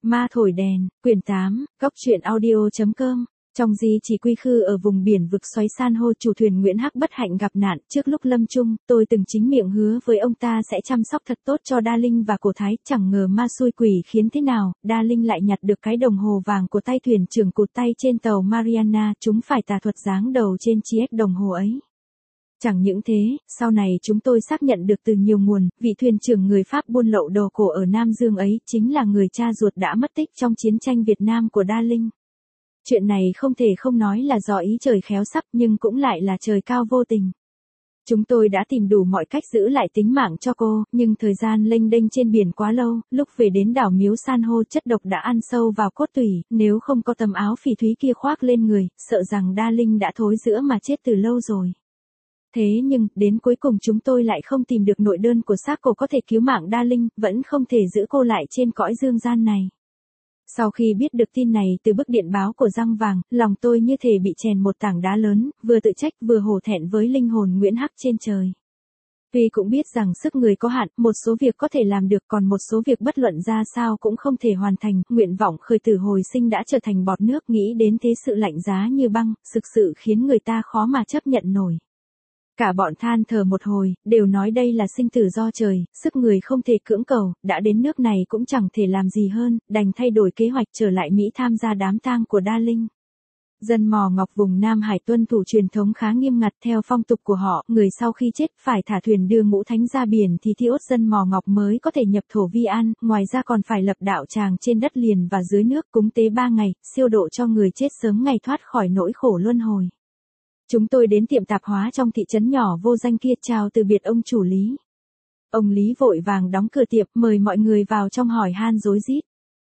Ma thổi đèn, quyển 8, góc truyện audio.com. Trong Di Chỉ Quy Khư ở vùng biển vực xoáy san hô, chủ thuyền Nguyễn Hắc bất hạnh gặp nạn. Trước lúc lâm chung, tôi từng chính miệng hứa với ông ta sẽ chăm sóc thật tốt cho Đa Linh và Cổ Thái. Chẳng ngờ ma xui quỷ khiến thế nào, Đa Linh lại nhặt được cái đồng hồ vàng của tay thuyền trưởng cụt tay trên tàu Mariana. Chúng phải tà thuật giáng đầu trên chiếc đồng hồ ấy. Chẳng những thế, sau này chúng tôi xác nhận được từ nhiều nguồn, vị thuyền trưởng người Pháp buôn lậu đồ cổ ở Nam Dương ấy chính là người cha ruột đã mất tích trong chiến tranh Việt Nam của Đa Linh. Chuyện này không thể không nói là do ý trời khéo sắp, nhưng cũng lại là trời cao vô tình. Chúng tôi đã tìm đủ mọi cách giữ lại tính mạng cho cô, nhưng thời gian lênh đênh trên biển quá lâu, lúc về đến đảo Miếu San hô chất độc đã ăn sâu vào cốt tủy, nếu không có tấm áo phỉ thúy kia khoác lên người, sợ rằng Đa Linh đã thối rữa mà chết từ lâu rồi. Thế nhưng, đến cuối cùng chúng tôi lại không tìm được nội đơn của xác cô có thể cứu mạng Đa Linh, vẫn không thể giữ cô lại trên cõi dương gian này. Sau khi biết được tin này từ bức điện báo của Răng Vàng, lòng tôi như thể bị chèn một tảng đá lớn, vừa tự trách vừa hổ thẹn với linh hồn Nguyễn Hắc trên trời. Tuy cũng biết rằng sức người có hạn, một số việc có thể làm được còn một số việc bất luận ra sao cũng không thể hoàn thành, nguyện vọng khởi tử hồi sinh đã trở thành bọt nước, nghĩ đến thế sự lạnh giá như băng, thực sự khiến người ta khó mà chấp nhận nổi. Cả bọn than thở một hồi, đều nói đây là sinh tử do trời, sức người không thể cưỡng cầu, đã đến nước này cũng chẳng thể làm gì hơn, đành thay đổi kế hoạch trở lại Mỹ tham gia đám tang của Đa Linh. Dân Mò Ngọc vùng Nam Hải tuân thủ truyền thống khá nghiêm ngặt. Theo phong tục của họ, người sau khi chết phải thả thuyền đưa ngũ thánh ra biển thì thi ốt dân Mò Ngọc mới có thể nhập thổ vi an, ngoài ra còn phải lập đạo tràng trên đất liền và dưới nước, cúng tế 3 ngày, siêu độ cho người chết sớm ngày thoát khỏi nỗi khổ luân hồi. Chúng tôi đến tiệm tạp hóa trong thị trấn nhỏ vô danh kia chào từ biệt ông chủ Lý. Ông Lý vội vàng đóng cửa tiệm, mời mọi người vào trong hỏi han rối rít.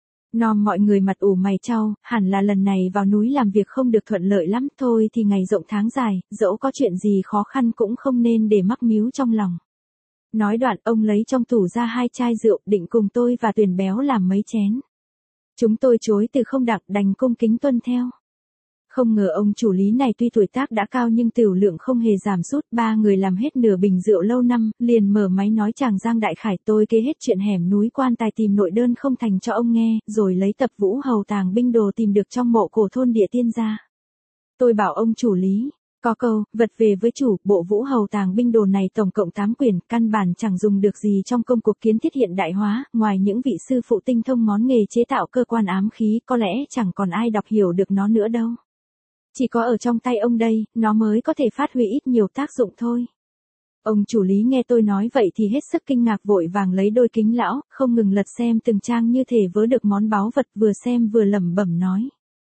Nom mọi người mặt ủ mày chau, hẳn là lần này vào núi làm việc không được thuận lợi lắm, thôi thì ngày rộng tháng dài, dẫu có chuyện gì khó khăn cũng không nên để mắc míu trong lòng. Nói đoạn ông lấy trong tủ ra 2 chai rượu, định cùng tôi và Tuyền Béo làm mấy chén. Chúng tôi chối từ không đặc, đành cung kính tuân theo. Không ngờ ông chủ Lý này tuy tuổi tác đã cao nhưng tửu lượng không hề giảm sút, 3 người làm hết nửa bình rượu lâu năm, liền mở máy nói chàng Giang Đại Khải tôi kể hết chuyện hẻm núi quan tài tìm nội đơn không thành cho ông nghe, rồi lấy tập Vũ Hầu Tàng Binh Đồ tìm được trong mộ cổ thôn Địa Tiên ra. Tôi bảo ông chủ Lý, có câu, vật về với chủ, bộ Vũ Hầu Tàng Binh Đồ này tổng cộng 8 quyển, căn bản chẳng dùng được gì trong công cuộc kiến thiết hiện đại hóa, ngoài những vị sư phụ tinh thông ngón nghề chế tạo cơ quan ám khí, có lẽ chẳng còn ai đọc hiểu được nó nữa đâu. Chỉ có ở trong tay ông đây, nó mới có thể phát huy ít nhiều tác dụng thôi. Ông chủ Lý nghe tôi nói vậy thì hết sức kinh ngạc, vội vàng lấy đôi kính lão, không ngừng lật xem từng trang như thể vớ được món báu vật, vừa xem vừa lẩm bẩm nói.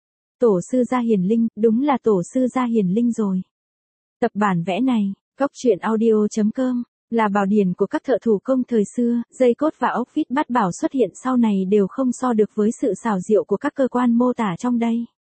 Tổ sư Gia Hiển Linh, đúng là tổ sư Gia Hiển Linh rồi. Tập bản vẽ này, góc truyện audio.com, là bảo điển của các thợ thủ công thời xưa, dây cốt và ốc vít bát bảo xuất hiện sau này đều không so được với sự xảo diệu của các cơ quan mô tả trong đây.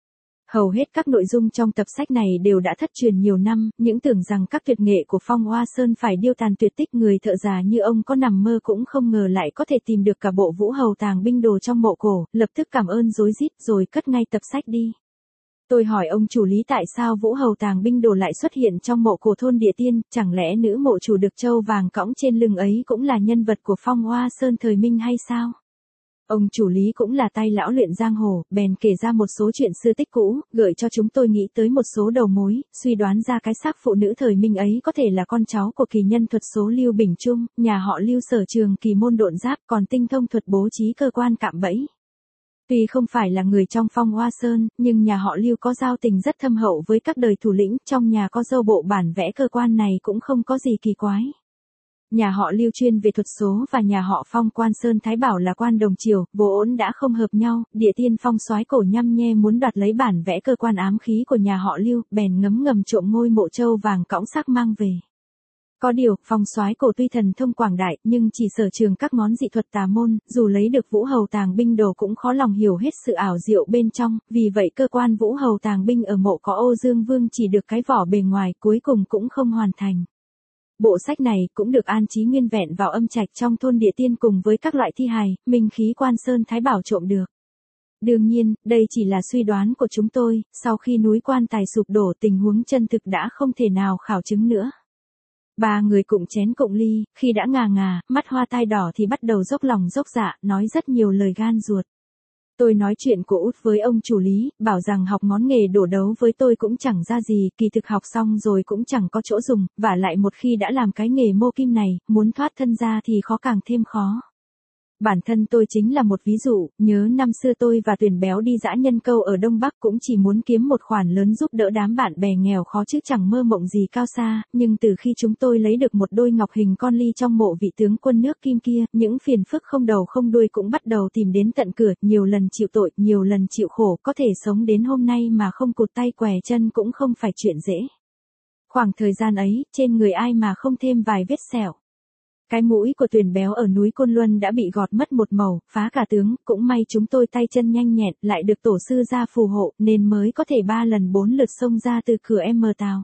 Hầu hết các nội dung trong tập sách này đều đã thất truyền nhiều năm, những tưởng rằng các tuyệt nghệ của Phong Hoa Sơn phải điêu tàn tuyệt tích, người thợ già như ông có nằm mơ cũng không ngờ lại có thể tìm được cả bộ Vũ Hầu Tàng Binh Đồ trong mộ cổ, lập tức cảm ơn rối rít rồi cất ngay tập sách đi. Tôi hỏi ông chủ Lý tại sao Vũ Hầu Tàng Binh Đồ lại xuất hiện trong mộ cổ thôn Địa Tiên, chẳng lẽ nữ mộ chủ được châu vàng cõng trên lưng ấy cũng là nhân vật của Phong Hoa Sơn thời Minh hay sao? Ông chủ Lý cũng là tay lão luyện giang hồ, bèn kể ra một số chuyện xưa tích cũ, gợi cho chúng tôi nghĩ tới một số đầu mối, suy đoán ra cái xác phụ nữ thời Minh ấy có thể là con cháu của kỳ nhân thuật số Lưu Bình Trung, nhà họ Lưu sở trường kỳ môn độn giáp, còn tinh thông thuật bố trí cơ quan cạm bẫy. Tuy không phải là người trong Phong Hoa Sơn, nhưng nhà họ Lưu có giao tình rất thâm hậu với các đời thủ lĩnh, trong nhà có dâu bộ bản vẽ cơ quan này cũng không có gì kỳ quái. Nhà họ Lưu chuyên về thuật số và nhà họ Phong quan Sơn Thái Bảo là quan đồng triều, vô ổn đã không hợp nhau, Địa Tiên Phong soái cổ nhăm nhe muốn đoạt lấy bản vẽ cơ quan ám khí của nhà họ Lưu, bèn ngấm ngầm trộm ngôi mộ châu vàng cõng xác mang về. Có điều, Phong soái cổ tuy thần thông quảng đại, nhưng chỉ sở trường các ngón dị thuật tà môn, dù lấy được Vũ Hầu Tàng Binh Đồ cũng khó lòng hiểu hết sự ảo diệu bên trong, vì vậy cơ quan Vũ Hầu Tàng Binh ở mộ có Âu Dương Vương chỉ được cái vỏ bề ngoài, cuối cùng cũng không hoàn thành. Bộ sách này cũng được an trí nguyên vẹn vào âm trạch trong thôn Địa Tiên cùng với các loại thi hài, minh khí quan Sơn Thái Bảo trộm được. Đương nhiên, đây chỉ là suy đoán của chúng tôi, sau khi núi quan tài sụp đổ tình huống chân thực đã không thể nào khảo chứng nữa. 3 người cụng chén cụng ly, khi đã ngà ngà, mắt hoa tai đỏ thì bắt đầu dốc lòng dốc dạ, nói rất nhiều lời gan ruột. Tôi nói chuyện của út với ông chủ lý, bảo rằng học ngón nghề đổ đấu với tôi cũng chẳng ra gì, kỳ thực học xong rồi cũng chẳng có chỗ dùng, vả lại một khi đã làm cái nghề mô kim này, muốn thoát thân ra thì khó càng thêm khó. Bản thân tôi chính là một ví dụ, nhớ năm xưa tôi và Tuyền Béo đi dã nhân câu ở Đông Bắc cũng chỉ muốn kiếm một khoản lớn giúp đỡ đám bạn bè nghèo khó chứ chẳng mơ mộng gì cao xa, nhưng từ khi chúng tôi lấy được một đôi ngọc hình con ly trong mộ vị tướng quân nước Kim kia, những phiền phức không đầu không đuôi cũng bắt đầu tìm đến tận cửa, nhiều lần chịu tội, nhiều lần chịu khổ, có thể sống đến hôm nay mà không cụt tay què chân cũng không phải chuyện dễ. Khoảng thời gian ấy, trên người ai mà không thêm vài vết sẹo. Cái mũi của Tuyền Béo ở núi Côn Luân đã bị gọt mất một màu, phá cả tướng, cũng may chúng tôi tay chân nhanh nhẹn, lại được tổ sư gia phù hộ, nên mới có thể 3 lần 4 lượt xông ra từ cửa Tàu.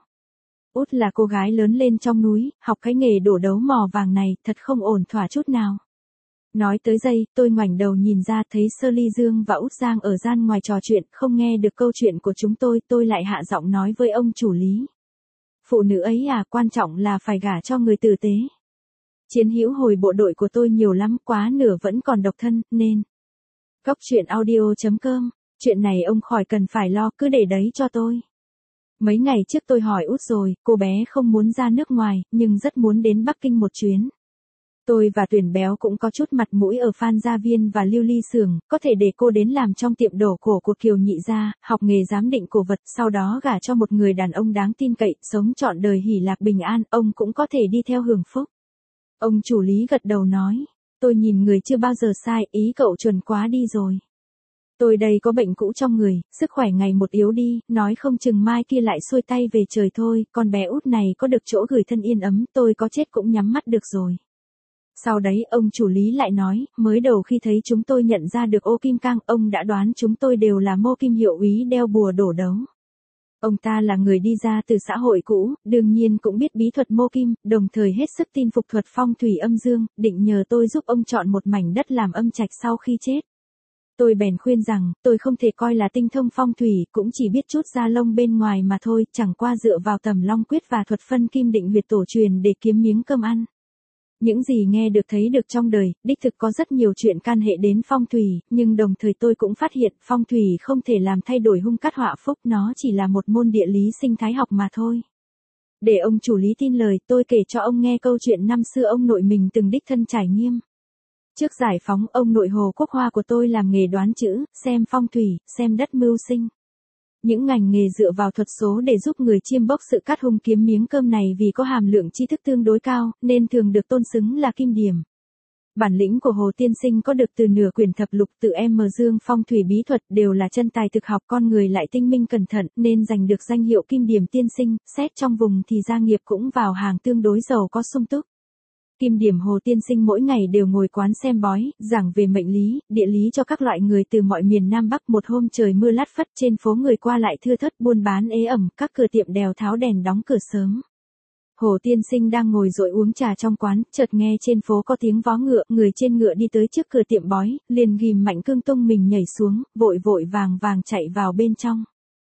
Út là cô gái lớn lên trong núi, học cái nghề đổ đấu mò vàng này, thật không ổn thỏa chút nào. Nói tới đây, tôi ngoảnh đầu nhìn ra thấy Sơ Ly Dương và Út Giang ở gian ngoài trò chuyện, không nghe được câu chuyện của chúng tôi lại hạ giọng nói với ông chủ lý. Phụ nữ ấy à, quan trọng là phải gả cho người tử tế. Chiến hữu hồi bộ đội của tôi nhiều lắm, quá nửa vẫn còn độc thân, nên. Góc chuyện audio.com, chuyện này ông khỏi cần phải lo, cứ để đấy cho tôi. Mấy ngày trước tôi hỏi Út rồi, cô bé không muốn ra nước ngoài, nhưng rất muốn đến Bắc Kinh một chuyến. Tôi và Tuyền Béo cũng có chút mặt mũi ở Phan Gia Viên và Lưu Ly Xưởng, có thể để cô đến làm trong tiệm đổ cổ của Kiều Nhị gia, học nghề giám định cổ vật, sau đó gả cho một người đàn ông đáng tin cậy, sống trọn đời hỷ lạc bình an, ông cũng có thể đi theo hưởng phúc. Ông chủ lý gật đầu nói, tôi nhìn người chưa bao giờ sai, ý cậu chuẩn quá đi rồi. Tôi đây có bệnh cũ trong người, sức khỏe ngày một yếu đi, nói không chừng mai kia lại xuôi tay về trời thôi, con bé Út này có được chỗ gửi thân yên ấm, tôi có chết cũng nhắm mắt được rồi. Sau đấy ông chủ lý lại nói, mới đầu khi thấy chúng tôi nhận ra được ô kim cang, ông đã đoán chúng tôi đều là mô kim hiệu úy đeo bùa đổ đấu. Ông ta là người đi ra từ xã hội cũ, đương nhiên cũng biết bí thuật mô kim, đồng thời hết sức tin phục thuật phong thủy âm dương, định nhờ tôi giúp ông chọn một mảnh đất làm âm trạch sau khi chết. Tôi bèn khuyên rằng, tôi không thể coi là tinh thông phong thủy, cũng chỉ biết chút da lông bên ngoài mà thôi, chẳng qua dựa vào tầm long quyết và thuật phân kim định huyệt tổ truyền để kiếm miếng cơm ăn. Những gì nghe được thấy được trong đời, đích thực có rất nhiều chuyện can hệ đến phong thủy, nhưng đồng thời tôi cũng phát hiện phong thủy không thể làm thay đổi hung cát họa phúc, nó chỉ là một môn địa lý sinh thái học mà thôi. Để ông chủ lý tin lời, tôi kể cho ông nghe câu chuyện năm xưa ông nội mình từng đích thân trải nghiệm. Trước giải phóng, ông nội Hồ Quốc Hoa của tôi làm nghề đoán chữ, xem phong thủy, xem đất mưu sinh. Những ngành nghề dựa vào thuật số để giúp người chiêm bốc sự cắt hung kiếm miếng cơm này vì có hàm lượng tri thức tương đối cao, nên thường được tôn xứng là kim điểm. Bản lĩnh của Hồ Tiên Sinh có được từ nửa quyển thập lục tự Dương phong thủy bí thuật đều là chân tài thực học, con người lại tinh minh cẩn thận nên giành được danh hiệu kim điểm tiên sinh, xét trong vùng thì gia nghiệp cũng vào hàng tương đối giàu có sung túc. Kim điểm Hồ Tiên Sinh mỗi ngày đều ngồi quán xem bói, giảng về mệnh lý, địa lý cho các loại người từ mọi miền Nam Bắc. Một hôm trời mưa lất phất, trên phố người qua lại thưa thớt, buôn bán ế ẩm, các cửa tiệm đèo tháo đèn đóng cửa sớm. Hồ Tiên Sinh đang ngồi dội uống trà trong quán, chợt nghe trên phố có tiếng vó ngựa, người trên ngựa đi tới trước cửa tiệm bói, liền ghim mạnh cương tung mình nhảy xuống, vội vội vàng vàng chạy vào bên trong.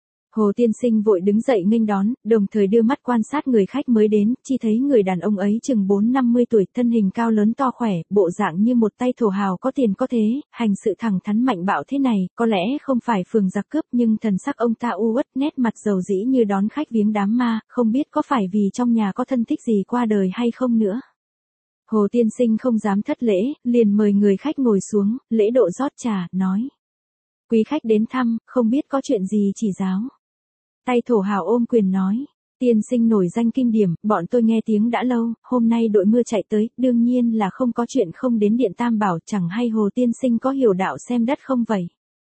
Hồ Tiên Sinh vội đứng dậy nghênh đón, đồng thời đưa mắt quan sát người khách mới đến, chỉ thấy người đàn ông ấy chừng 4-50 tuổi, thân hình cao lớn to khỏe, bộ dạng như một tay thổ hào có tiền có thế, hành sự thẳng thắn mạnh bạo thế này, có lẽ không phải phường giặc cướp nhưng thần sắc ông ta u uất, nét mặt dầu dĩ như đón khách viếng đám ma, không biết có phải vì trong nhà có thân thích gì qua đời hay không nữa. Hồ Tiên Sinh không dám thất lễ, liền mời người khách ngồi xuống, lễ độ rót trà, nói. Quý khách đến thăm, không biết có chuyện gì chỉ giáo. Tay thổ hào ôm quyền nói, tiên sinh nổi danh kim điểm, bọn tôi nghe tiếng đã lâu, hôm nay đội mưa chạy tới, đương nhiên là không có chuyện không đến điện Tam Bảo, chẳng hay Hồ tiên sinh có hiểu đạo xem đất không vậy.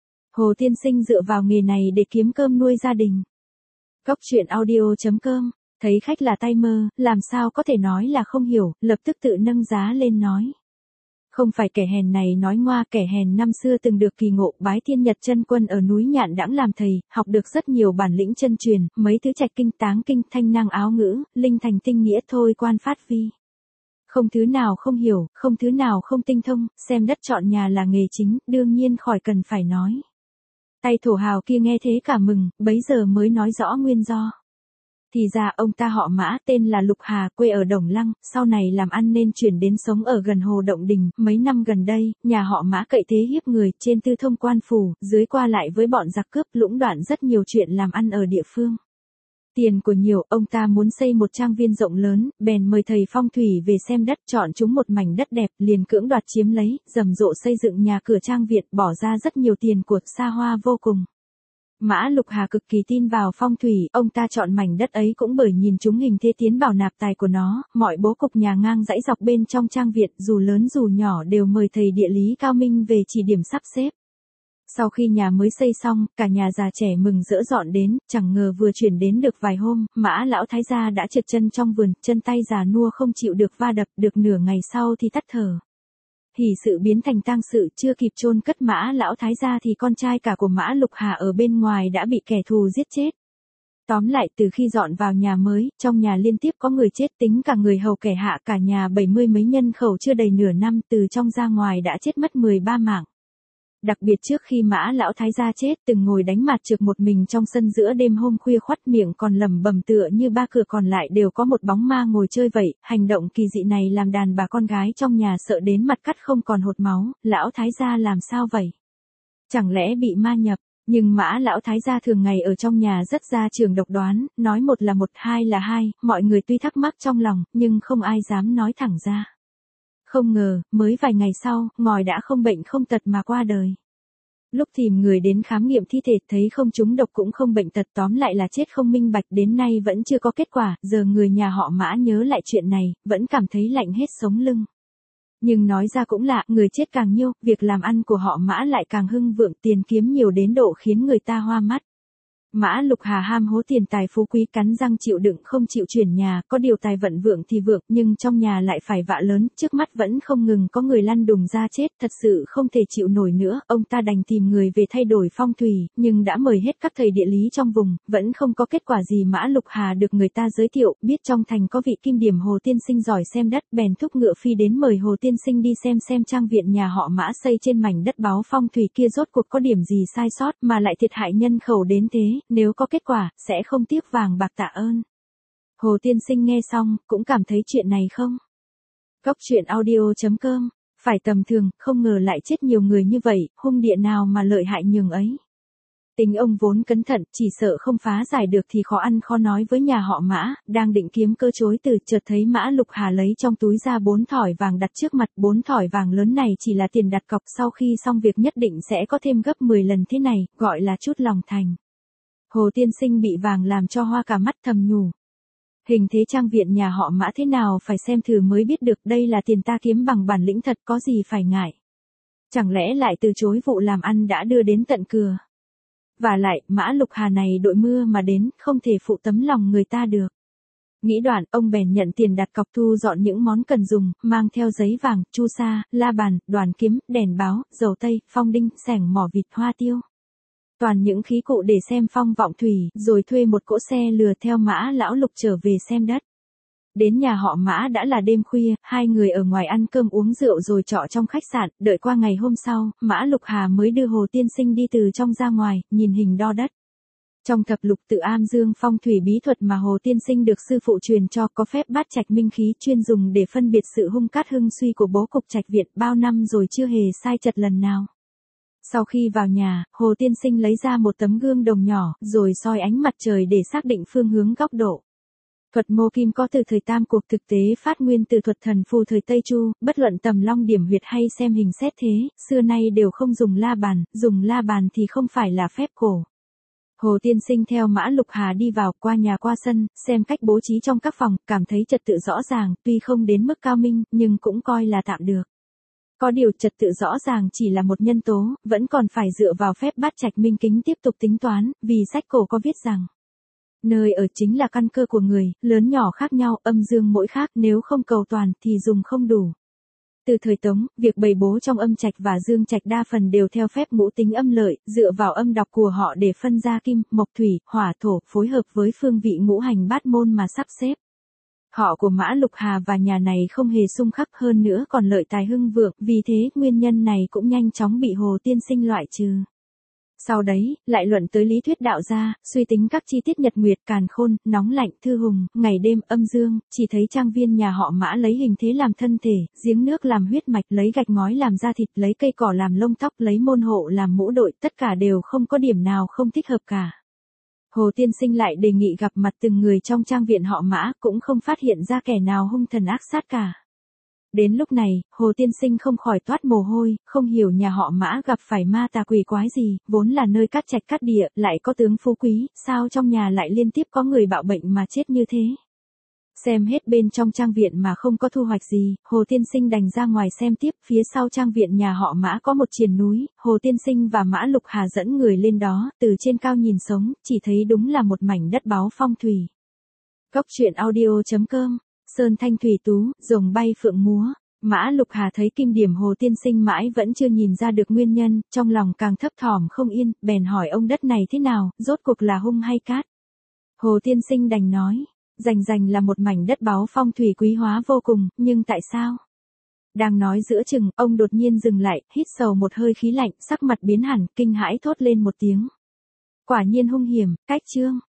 Hồ tiên sinh dựa vào nghề này để kiếm cơm nuôi gia đình. Góc chuyện audio.com, thấy khách là tay mơ, làm sao có thể nói là không hiểu, lập tức tự nâng giá lên nói. Không phải kẻ hèn này nói ngoa, kẻ hèn năm xưa từng được kỳ ngộ bái Thiên Nhật chân quân ở núi Nhạn Đãng làm thầy, học được rất nhiều bản lĩnh chân truyền, mấy thứ trạch kinh táng kinh thanh năng áo ngữ, linh thành tinh nghĩa thôi quan phát vi. Không thứ nào không hiểu, không thứ nào không tinh thông, xem đất chọn nhà là nghề chính, đương nhiên khỏi cần phải nói. Tay thổ hào kia nghe thế cả mừng, bấy giờ mới nói rõ nguyên do. Thì ra ông ta họ Mã, tên là Lục Hà, quê ở Đồng Lăng, sau này làm ăn nên chuyển đến sống ở gần Hồ Động Đình. Mấy năm gần đây, nhà họ Mã cậy thế hiếp người, trên tư thông quan phủ, dưới qua lại với bọn giặc cướp, lũng đoạn rất nhiều chuyện làm ăn ở địa phương. Tiền của nhiều, ông ta muốn xây một trang viên rộng lớn, bèn mời thầy phong thủy về xem đất, chọn chúng một mảnh đất đẹp, liền cưỡng đoạt chiếm lấy, rầm rộ xây dựng nhà cửa trang viện, bỏ ra rất nhiều tiền của, xa hoa vô cùng. Mã Lục Hà cực kỳ tin vào phong thủy, ông ta chọn mảnh đất ấy cũng bởi nhìn chúng hình thế tiến bảo nạp tài của nó, mọi bố cục nhà ngang dãy dọc bên trong trang viện, dù lớn dù nhỏ đều mời thầy địa lý cao minh về chỉ điểm sắp xếp. Sau khi nhà mới xây xong, cả nhà già trẻ mừng rỡ dọn đến, chẳng ngờ vừa chuyển đến được vài hôm, Mã lão thái gia đã trượt chân trong vườn, chân tay già nua không chịu được va đập, được nửa ngày sau thì tắt thở. Hỉ sự biến thành tang sự, chưa kịp chôn cất Mã lão thái gia thì con trai cả của Mã Lục Hà ở bên ngoài đã bị kẻ thù giết chết. Tóm lại, từ khi dọn vào nhà mới, trong nhà liên tiếp có người chết, tính cả người hầu kẻ hạ, cả nhà 70 mấy nhân khẩu chưa đầy nửa năm, từ trong ra ngoài đã chết mất 13 mạng. Đặc biệt trước khi Mã lão thái gia chết, từng ngồi đánh mạt trược một mình trong sân giữa đêm hôm khuya khoắt, miệng còn lẩm bẩm tựa như ba cửa còn lại đều có một bóng ma ngồi chơi vậy. Hành động kỳ dị này làm đàn bà con gái trong nhà sợ đến mặt cắt không còn hột máu. Lão thái gia làm sao vậy? Chẳng lẽ bị ma nhập? Nhưng Mã lão thái gia thường ngày ở trong nhà rất ra trường độc đoán, nói một là một, hai là hai, mọi người tuy thắc mắc trong lòng, nhưng không ai dám nói thẳng ra. Không ngờ, mới vài ngày sau, ngòi đã không bệnh không tật mà qua đời. Lúc tìm người đến khám nghiệm thi thể thấy không trúng độc cũng không bệnh tật, tóm lại là chết không minh bạch, đến nay vẫn chưa có kết quả. Giờ người nhà họ Mã nhớ lại chuyện này, vẫn cảm thấy lạnh hết sống lưng. Nhưng nói ra cũng lạ, người chết càng nhiều, việc làm ăn của họ Mã lại càng hưng vượng, tiền kiếm nhiều đến độ khiến người ta hoa mắt. Mã Lục Hà ham hố tiền tài phú quý, cắn răng chịu đựng không chịu chuyển nhà, có điều tài vận vượng thì vượng, nhưng trong nhà lại phải vạ lớn, trước mắt vẫn không ngừng có người lăn đùng ra chết, thật sự không thể chịu nổi nữa, ông ta đành tìm người về thay đổi phong thủy, nhưng đã mời hết các thầy địa lý trong vùng, vẫn không có kết quả gì. Mã Lục Hà được người ta giới thiệu, biết trong thành có vị kim điểm Hồ tiên sinh giỏi xem đất, bèn thúc ngựa phi đến mời Hồ tiên sinh đi xem trang viện nhà họ Mã xây trên mảnh đất báo phong thủy kia rốt cuộc có điểm gì sai sót mà lại thiệt hại nhân khẩu đến thế. Nếu có kết quả, sẽ không tiếc vàng bạc tạ ơn. Hồ tiên sinh nghe xong, cũng cảm thấy chuyện này không. Góc truyện audio.com, phải tầm thường, không ngờ lại chết nhiều người như vậy, hung địa nào mà lợi hại nhường ấy. Tính ông vốn cẩn thận, chỉ sợ không phá giải được thì khó ăn khó nói với nhà họ Mã, đang định kiếm cơ chối từ, chợt thấy Mã Lục Hà lấy trong túi ra 4 thỏi vàng đặt trước mặt. 4 thỏi vàng lớn này chỉ là tiền đặt cọc, sau khi xong việc nhất định sẽ có thêm gấp 10 lần thế này, gọi là chút lòng thành. Hồ tiên sinh bị vàng làm cho hoa cả mắt, thầm nhủ. Hình thế trang viện nhà họ Mã thế nào phải xem thử mới biết được, đây là tiền ta kiếm bằng bản lĩnh thật, có gì phải ngại. Chẳng lẽ lại từ chối vụ làm ăn đã đưa đến tận cửa. Và lại, Mã Lục Hà này đội mưa mà đến, không thể phụ tấm lòng người ta được. Nghĩ đoạn, ông bèn nhận tiền đặt cọc, thu dọn những món cần dùng, mang theo giấy vàng, chu sa, la bàn, đoàn kiếm, đèn báo, dầu tây, phong đinh, xẻng mỏ vịt, hoa tiêu. Toàn những khí cụ để xem phong vọng thủy, rồi thuê một cỗ xe lừa theo Mã lão Lục trở về xem đất. Đến nhà họ Mã đã là đêm khuya, hai người ở ngoài ăn cơm uống rượu rồi trọ trong khách sạn, đợi qua ngày hôm sau, Mã Lục Hà mới đưa Hồ tiên sinh đi từ trong ra ngoài, nhìn hình đo đất. Trong thập lục tự am dương phong thủy bí thuật mà Hồ tiên sinh được sư phụ truyền cho, có phép bát trạch minh khí chuyên dùng để phân biệt sự hung cát hưng suy của bố cục trạch viện, bao năm rồi chưa hề sai chật lần nào. Sau khi vào nhà, Hồ tiên sinh lấy ra một tấm gương đồng nhỏ, rồi soi ánh mặt trời để xác định phương hướng góc độ. Thuật mô kim có từ thời Tam Cuộc, thực tế phát nguyên từ thuật thần phù thời Tây Chu, bất luận tầm long điểm huyệt hay xem hình xét thế, xưa nay đều không dùng la bàn, dùng la bàn thì không phải là phép cổ. Hồ tiên sinh theo Mã Lục Hà đi vào, qua nhà qua sân, xem cách bố trí trong các phòng, cảm thấy trật tự rõ ràng, tuy không đến mức cao minh, nhưng cũng coi là tạm được. Có điều trật tự rõ ràng chỉ là một nhân tố, vẫn còn phải dựa vào phép bát trạch minh kính tiếp tục tính toán, vì sách cổ có viết rằng nơi ở chính là căn cơ của người, lớn nhỏ khác nhau, âm dương mỗi khác, nếu không cầu toàn thì dùng không đủ. Từ thời Tống, việc bày bố trong âm trạch và dương trạch đa phần đều theo phép ngũ tính âm lợi, dựa vào âm đọc của họ để phân ra kim, mộc, thủy, hỏa, thổ, phối hợp với phương vị ngũ hành bát môn mà sắp xếp. Họ của Mã Lục Hà và nhà này không hề xung khắc, hơn nữa còn lợi tài hưng vượng, vì thế nguyên nhân này cũng nhanh chóng bị Hồ tiên sinh loại trừ. Sau đấy, lại luận tới lý thuyết đạo gia, suy tính các chi tiết nhật nguyệt, càn khôn, nóng lạnh, thư hùng, ngày đêm, âm dương, chỉ thấy trang viên nhà họ Mã lấy hình thế làm thân thể, giếng nước làm huyết mạch, lấy gạch ngói làm da thịt, lấy cây cỏ làm lông tóc, lấy môn hộ làm mũ đội, tất cả đều không có điểm nào không thích hợp cả. Hồ Tiên Sinh lại đề nghị gặp mặt từng người trong trang viện họ Mã, cũng không phát hiện ra kẻ nào hung thần ác sát cả. Đến lúc này, Hồ Tiên Sinh không khỏi toát mồ hôi, không hiểu nhà họ Mã gặp phải ma tà quỷ quái gì, vốn là nơi cát trạch cát địa, lại có tướng phú quý, sao trong nhà lại liên tiếp có người bạo bệnh mà chết như thế. Xem hết bên trong trang viện mà không có thu hoạch gì, Hồ Tiên Sinh đành ra ngoài xem tiếp, phía sau trang viện nhà họ Mã có một triền núi, Hồ Tiên Sinh và Mã Lục Hà dẫn người lên đó, từ trên cao nhìn xuống, chỉ thấy đúng là một mảnh đất báu phong thủy. Cốc truyện audio.com, Sơn thanh thủy tú, rồng bay phượng múa. Mã Lục Hà thấy kinh điểm Hồ Tiên Sinh mãi vẫn chưa nhìn ra được nguyên nhân, trong lòng càng thấp thỏm không yên, bèn hỏi ông đất này thế nào, rốt cuộc là hung hay cát. Hồ Tiên Sinh đành nói, rành là một mảnh đất báu phong thủy quý hóa vô cùng, nhưng tại sao? Đang nói giữa chừng, ông đột nhiên dừng lại, hít sâu một hơi khí lạnh, sắc mặt biến hẳn, kinh hãi thốt lên một tiếng. Quả nhiên hung hiểm, cách chương.